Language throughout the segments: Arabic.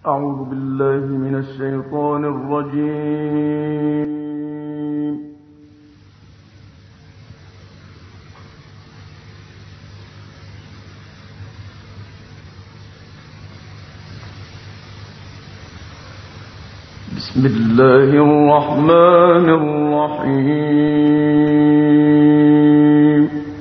أعوذ بالله من الشيطان الرجيم. بسم الله الرحمن الرحيم.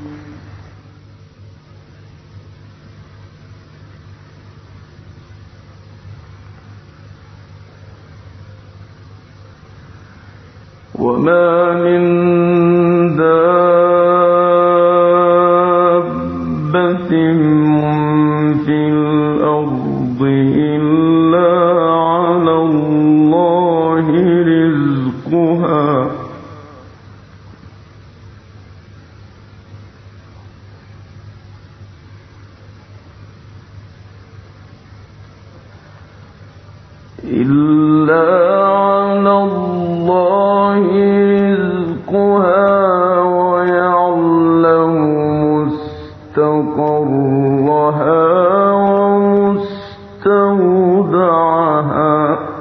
وما من دابة في الأرض إلا على الله رزقها ويعلم مستقرها ومستودعها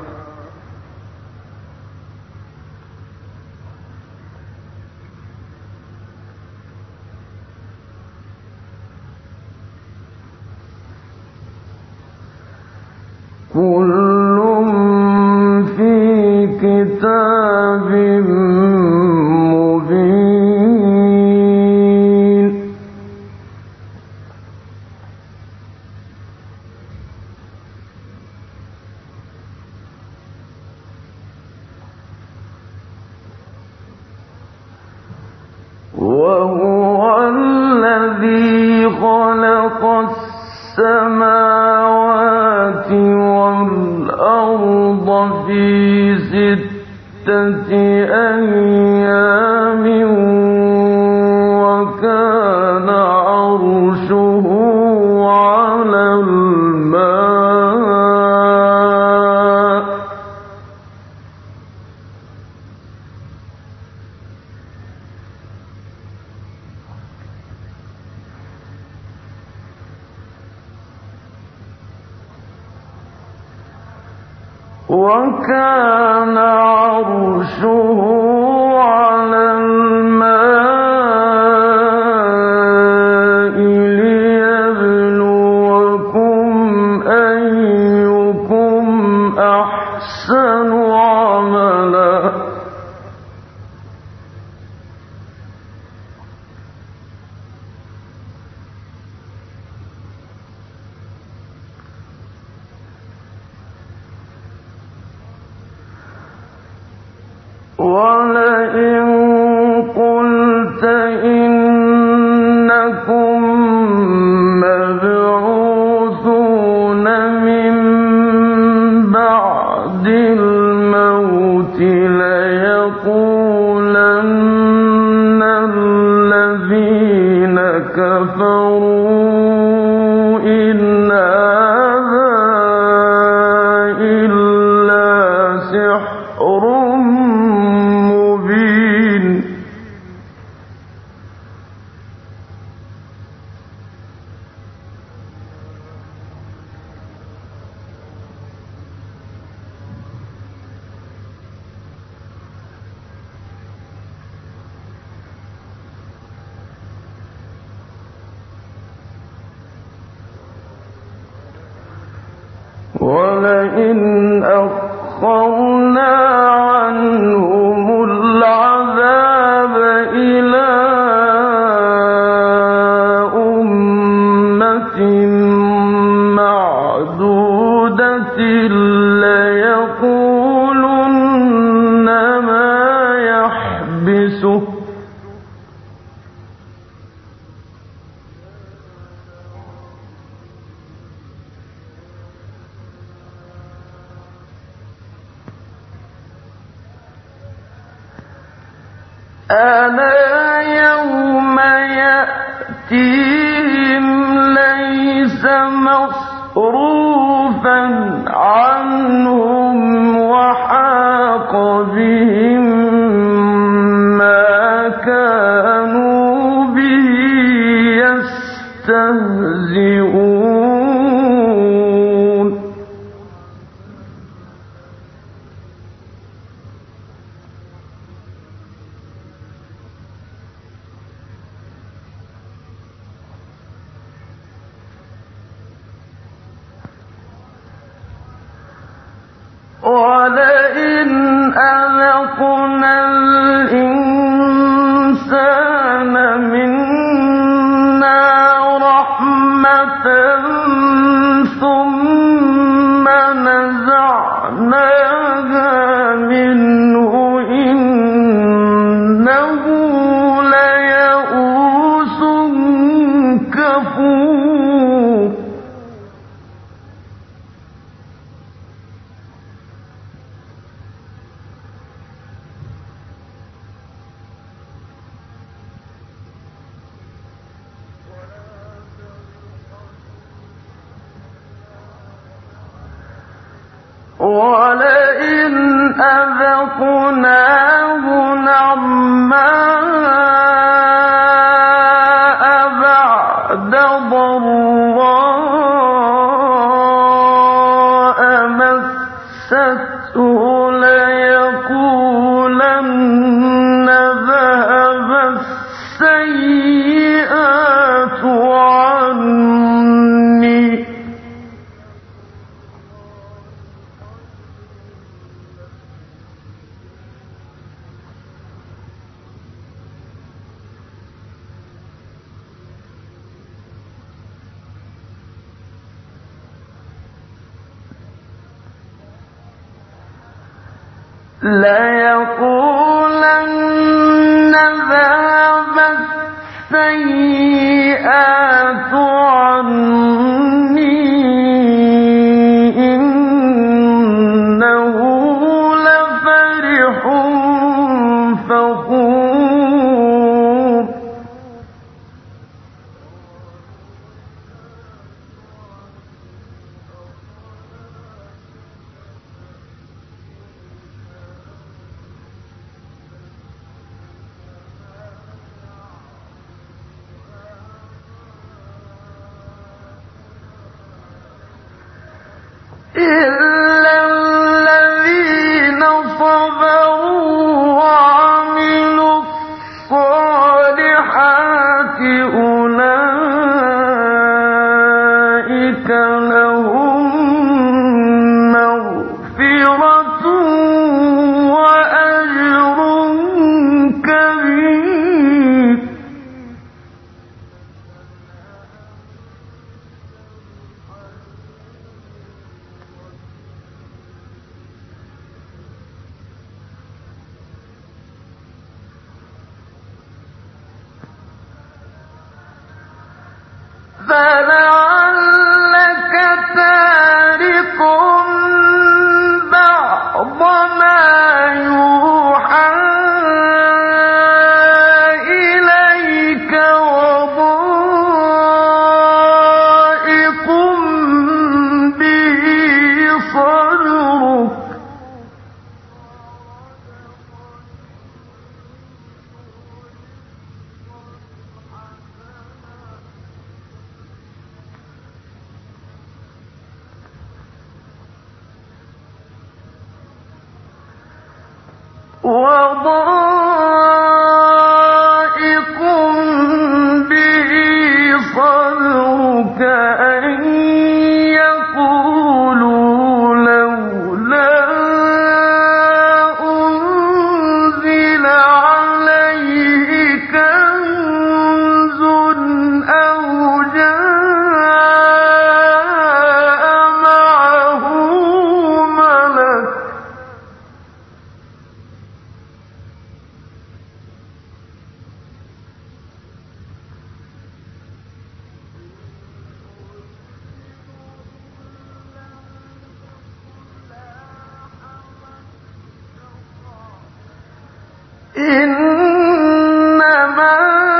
كل في كتاب مبين. وهو الذي خلق السماوات والأرض في 6 أيام وكان عرشه على الماء ليبلوكم أيكم أحسن عملا ولئن قلت إنكم مبعوثون من بعد الموت ليقولن الذين كفروا إن هذا إلا سحر مبين. ولئن أخرنا عنهم العذاب إلى أمة معدودة ليقولن ما يحبسه ألا يوم يأتيهم ليس مصروفا عنهم وحاق بهم ما كانوا به يستهزئون. ولئن أذقنا الإنسان منا رحمة ثم نزعناها منه إنه ليئوس كفور ولئن أذقناه نعماء بعد ضراء مسته ليقولن ذهب السيئات عني ليقولن ذهب السيئات عني إنه لفرح فخور إلا الذين صبروا وعملوا الصالحات أولئك لهم مغفرة وأجر كبير فلعلك تارك بعض ما يوحى إليك وضائق به صدرك وضائق به صدرك أن يقولوا لولا أنزل عليه كنز أو جاء معه ملك إنما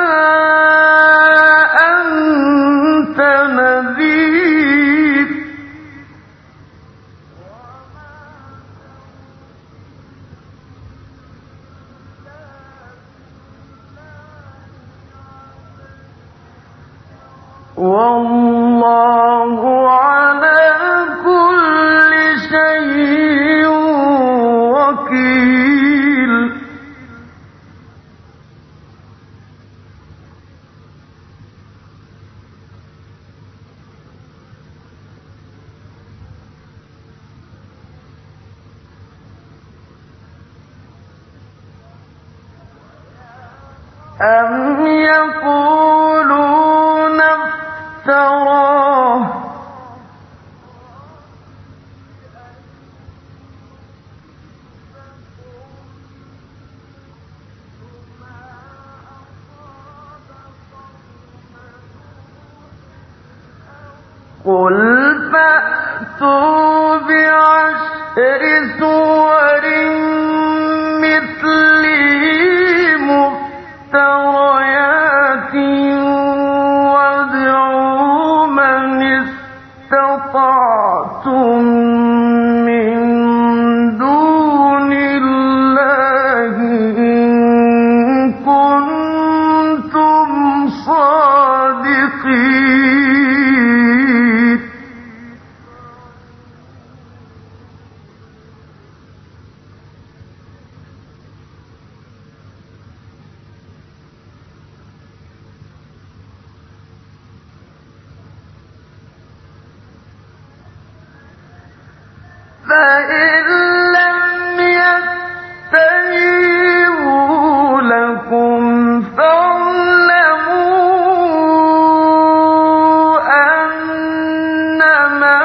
أنت نذير والله على كل شيء وكيل أم يقولون افتراه قل فأتوا بعشر سور مثله مفتريات وادعوا من استطعتم من دون الله إن كنتم صادقين فإن لم يستجيبوا لكم فاعلموا أنما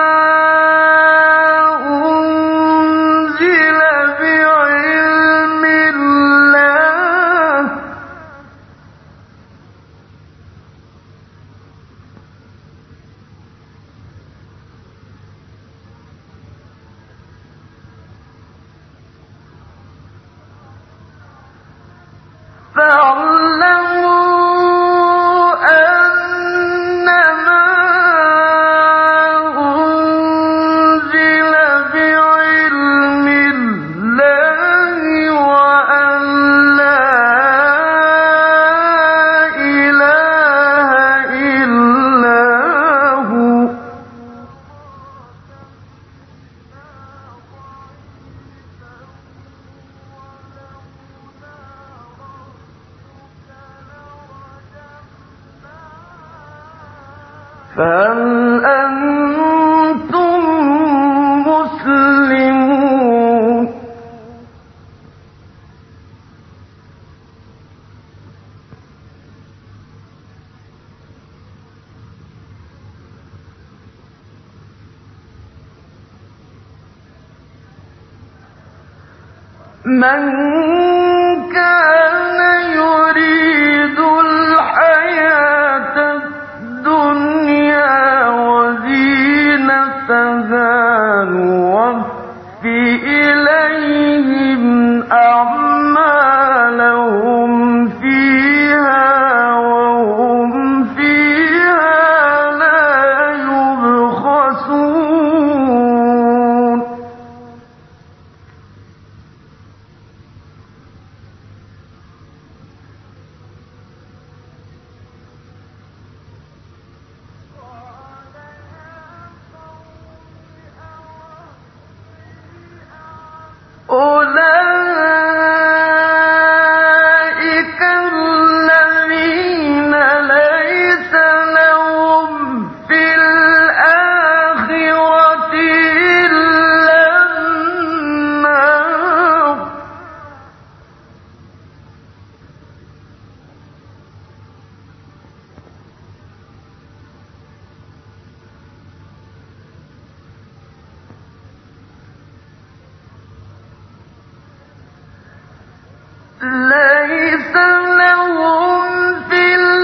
أنزل بعلم الله فاعلموا أنما أنزل بعلم الله وأن لا إله إلا هو فهل أنتم مسلمون من كان يريد الحياة الدنيا وزينتها نوفِ إليهم أعمالهم فيها وهم فيها لا يبخسون أولئك الذين ليس لهم في الآخرة إلا النار ليس لهم في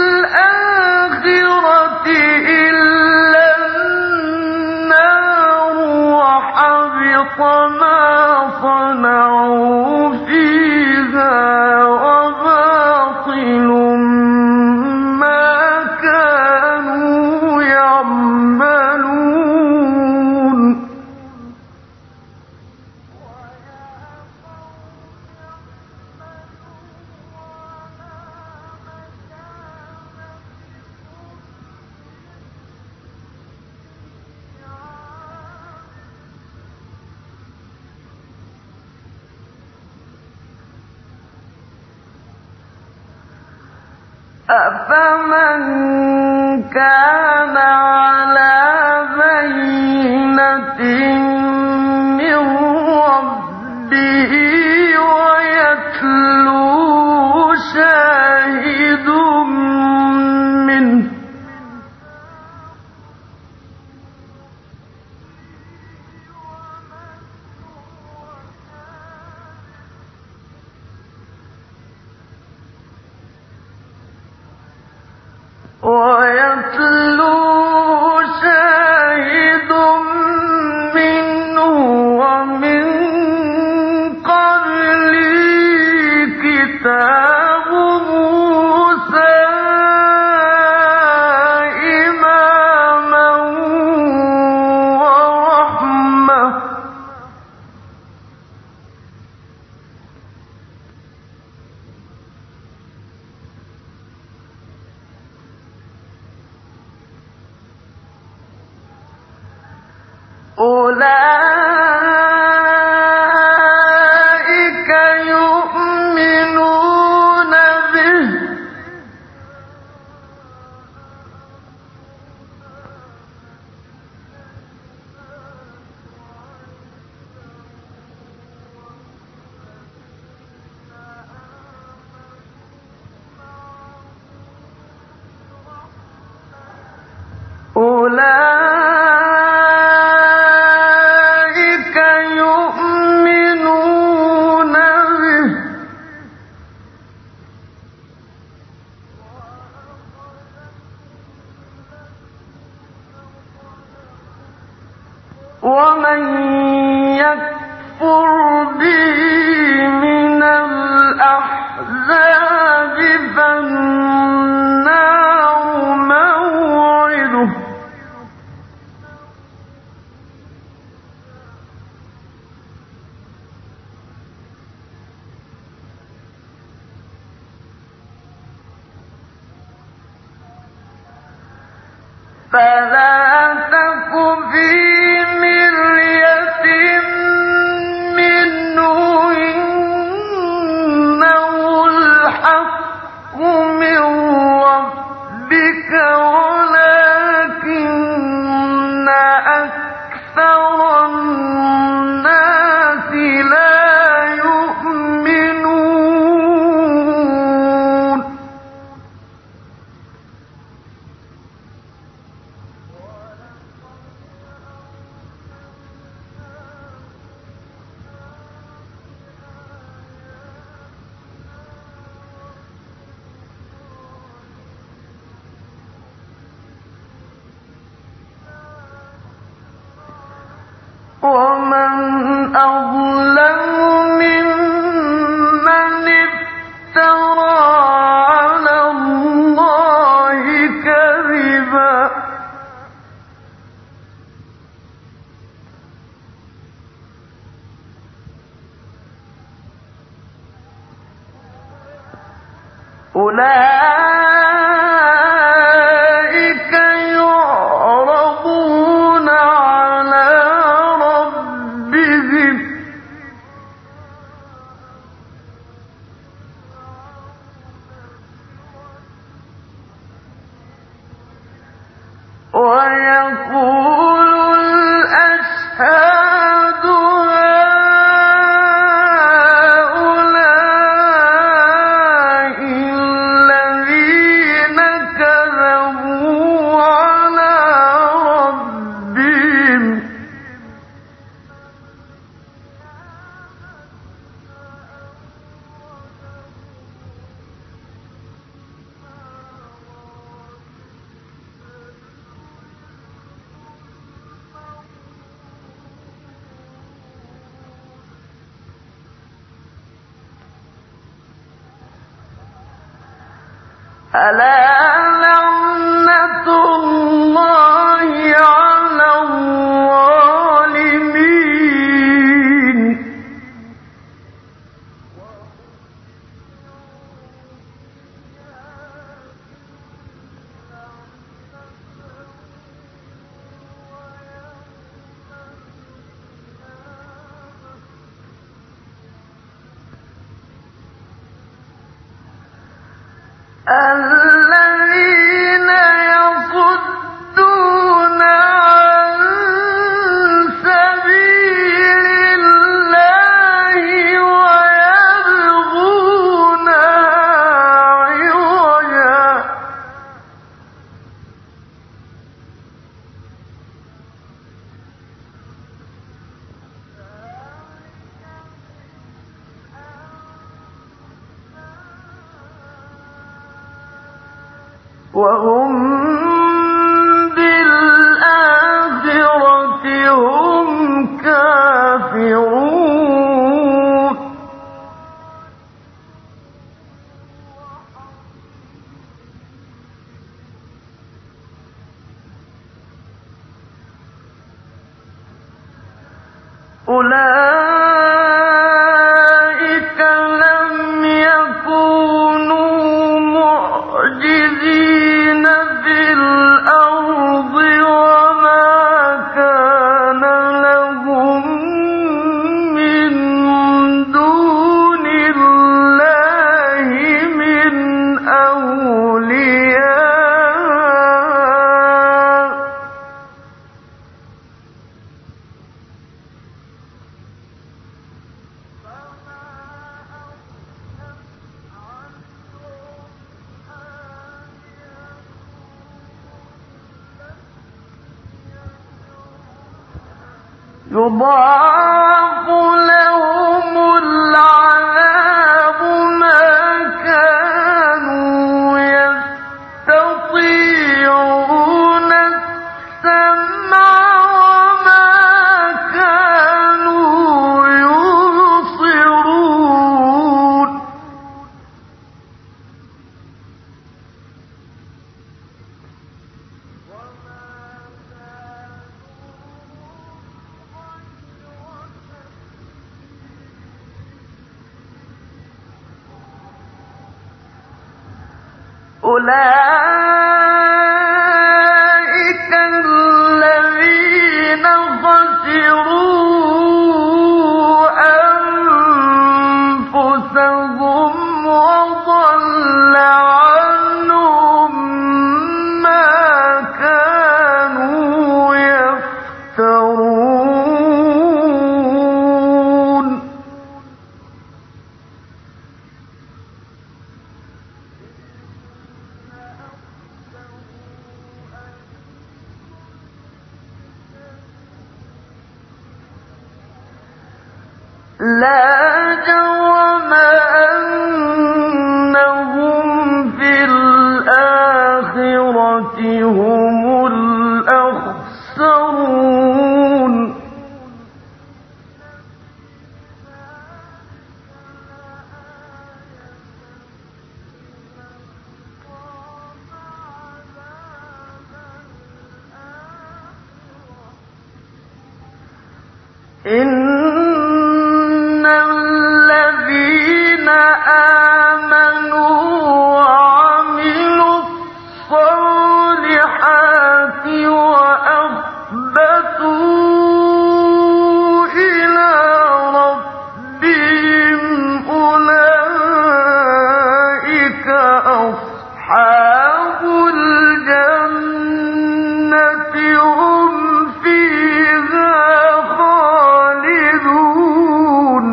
الآخرة إلا النار وحبط ما صنعوا فيها وباطل ما كانوا يعملون أفمن كان على بينة من ربه ويتلوه شاهد أولئك يؤمنون به ومن يكفر به من الأحزاب فالنار موعده فلا تك في مرية منه إنه الحق من ربك ولكن أكثر الناس لا يؤمنون ومن أظلم ممن افترى على الله كذبا أولئك يعرضون على ربهم ويقول الأشهاد هؤلاء الذين كذبوا على ربهم ألا لعنة الله على الظالمين الذين يصدون عن سبيل الله ويبغونها عوجا وهم بالآخرة هم كافرون أولئك لم يكونوا معجزين في الأرض وما كان لهم يضاعف لهم العذاب ما كانوا يستطيعون السمع وما كانوا يبصرون أولئك الذين خسروا أنفسهم وضل عنهم ما كانوا يفترون لا جرم أنهم في الآخرة هم الأخسرون إن الذين آمنوا وعملوا الصالحات وأخبتوا إلى ربهم أولئك أصحاب الجنة هم فيها خالدون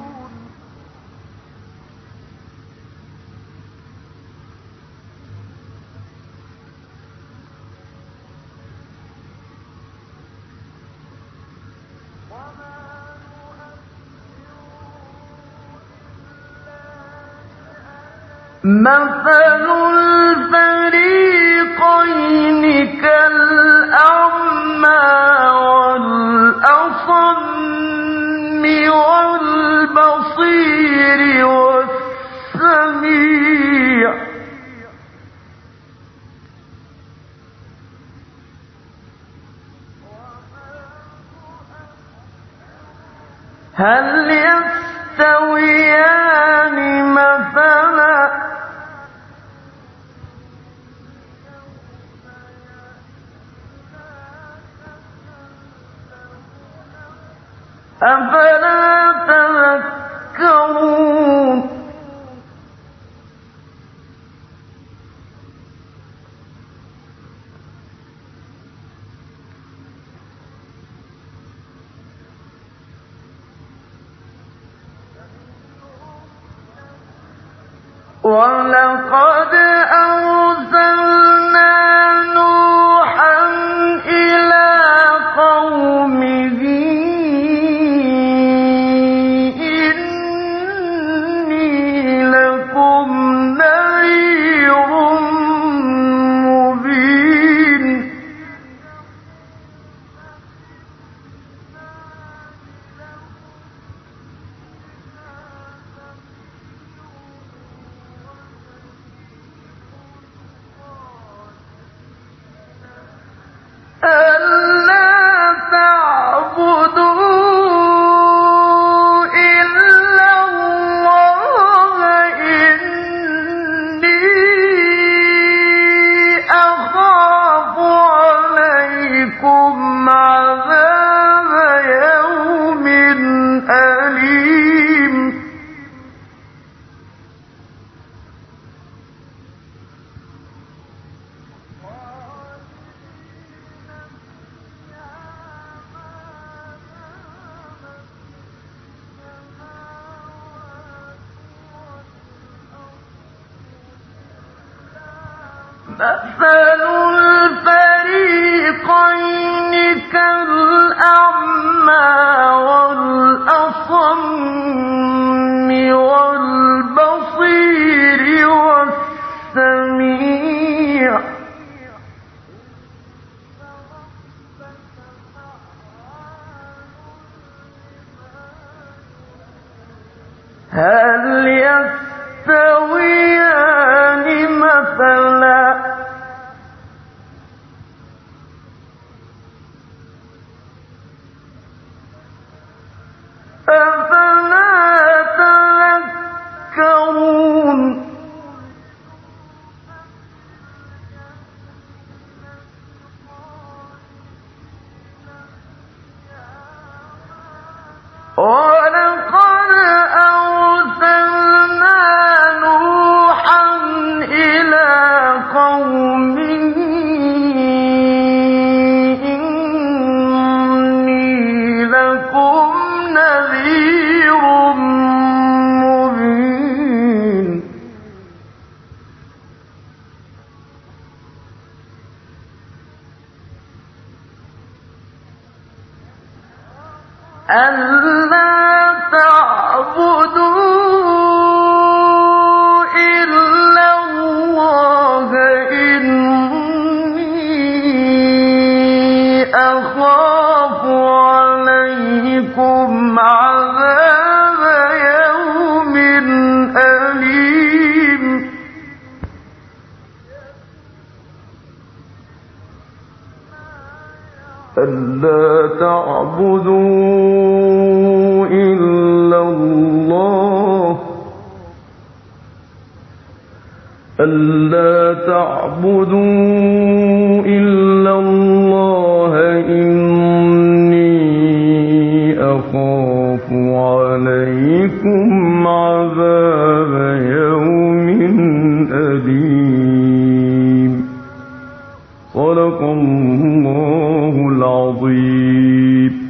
مثل الفريقين كالأعمى والأصم والبصير والسميع هل يستويان مثلا أفلا تذكرون ولقد أرسلنا نوحا إلى قومه إني لكم نذير مبين ألا تعبدوا إلا الله إني أخاف عليكم عذاب يوم أليم مثل الفريقين كالأعمى هل يستويان مثلا أفلا تذكرون ولقد أرسلنا نوحا إلى قومه إني لكم نذير مبين ألا تعبدوا إلا الله إني أخاف عليكم عذاب يوم أليم ألا تعبدوا إلا الله إني أخاف عليكم عذاب يوم أليم صدق الله العظيم.